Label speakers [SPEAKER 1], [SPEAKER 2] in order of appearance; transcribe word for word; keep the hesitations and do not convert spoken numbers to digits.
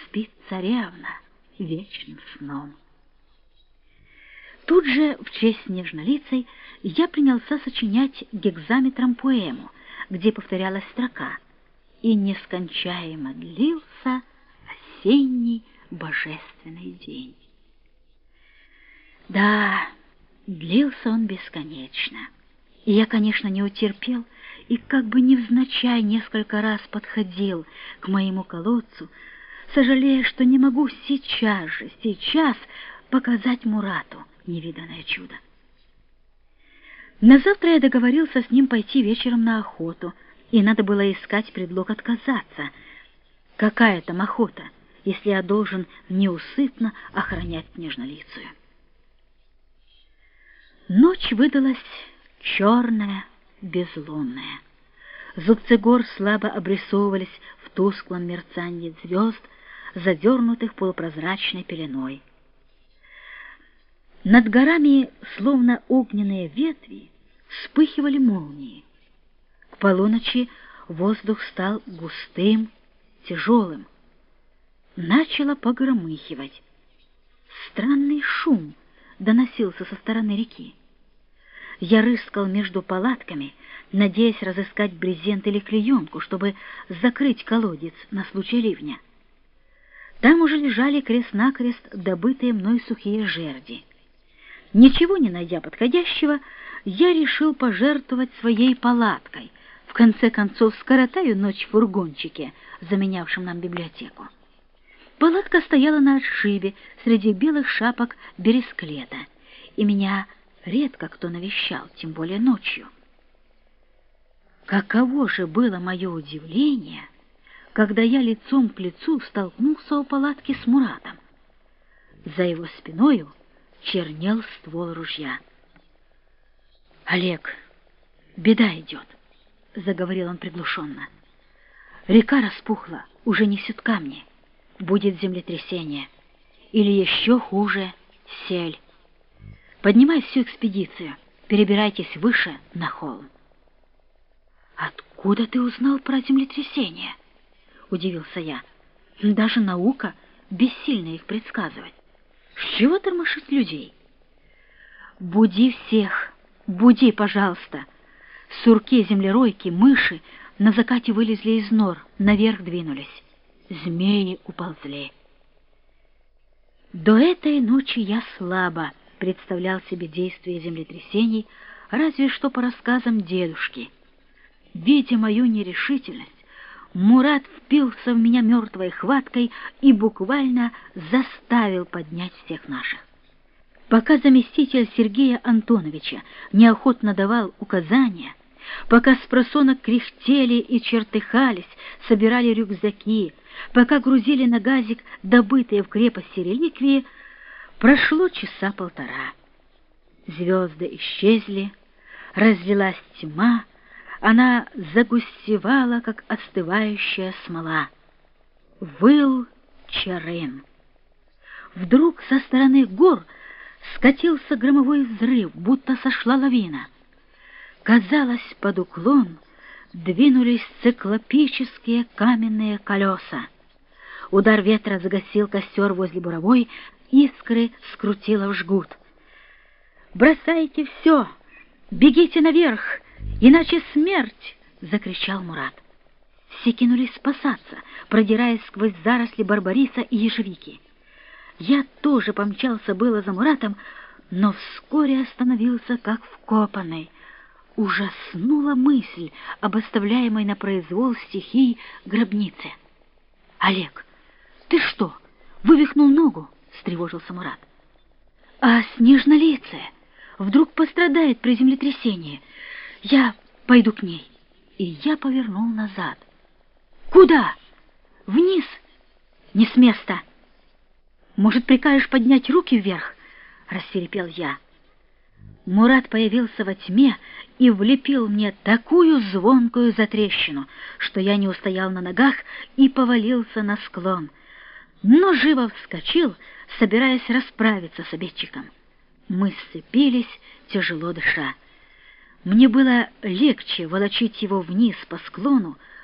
[SPEAKER 1] спит царевна вечным сном. Тут же, в честь Снежнолицей, я принялся сочинять гекзаметром поэму, где повторялась строка: «И нескончаемо длился осенний божественный день». Да, длился он бесконечно, и я, конечно, не утерпел, и как бы невзначай несколько раз подходил к моему колодцу, сожалея, что не могу сейчас же, сейчас показать Мурату невиданное чудо. На завтра я договорился с ним пойти вечером на охоту, и надо было искать предлог отказаться. Какая там охота, если я должен неусыпно охранять Снежнолицую? Ночь выдалась черная, безлунная. Зубцы гор слабо обрисовывались в тусклом мерцании звезд, задернутых полупрозрачной пеленой. Над горами, словно огненные ветви, вспыхивали молнии. К полуночи воздух стал густым, тяжелым. Начало погромыхивать. Странный шум доносился со стороны реки. Я рыскал между палатками, надеясь разыскать брезент или клеенку, чтобы закрыть колодец на случай ливня. Там уже лежали крест-накрест добытые мной сухие жерди. Ничего не найдя подходящего, я решил пожертвовать своей палаткой. В конце концов, скоротаю ночь в фургончике, заменявшем нам библиотеку. Палатка стояла на отшибе среди белых шапок бересклета, и меня редко кто навещал, тем более ночью. Каково же было мое удивление, когда я лицом к лицу столкнулся у палатки с Муратом. За его спиною чернел ствол ружья. «Олег, беда идет», — заговорил он приглушенно. «Река распухла, уже несет камни. Будет землетрясение. Или еще хуже — сель. Поднимай всю экспедицию, перебирайтесь выше на холм». «Откуда ты узнал про землетрясение?» — удивился я. «Даже наука бессильна их предсказывать. С чего тормошить людей?» «Буди всех, буди, пожалуйста!» Сурки, землеройки, мыши на закате вылезли из нор, наверх двинулись. Змеи уползли. До этой ночи я слабо представлял себе действие землетрясений, разве что по рассказам дедушки. Видя мою нерешительность, Мурат впился в меня мертвой хваткой и буквально заставил поднять всех наших. Пока заместитель Сергея Антоновича неохотно давал указания, пока спросонок кряхтели и чертыхались, собирали рюкзаки, пока грузили на газик добытые в крепости реликвии, прошло часа полтора. Звезды исчезли, разлилась тьма, она загустевала, как остывающая смола. Выл Чарын. Вдруг со стороны гор скатился громовой взрыв, будто сошла лавина. Казалось, под уклон двинулись циклопические каменные колеса. Удар ветра загасил костер возле буровой, искры скрутило в жгут. «Бросайте все! Бегите наверх, иначе смерть!» — закричал Мурат. Все кинулись спасаться, продираясь сквозь заросли барбариса и ежевики. Я тоже помчался было за Муратом, но вскоре остановился как вкопанный. Ужаснула мысль об оставляемой на произвол стихий гробнице. «Олег, ты что, вывихнул ногу?» — встревожился Мурат. «А Снежнолицая вдруг пострадает при землетрясении. Я пойду к ней». И я повернул назад. «Куда? Вниз? Не с места!» «Может, прикажешь поднять руки вверх?» — рассвирепел я. Мурат появился во тьме и влепил мне такую звонкую затрещину, что я не устоял на ногах и повалился на склон, но живо вскочил, собираясь расправиться с обидчиком. Мы сцепились, тяжело дыша. Мне было легче волочить его вниз по склону,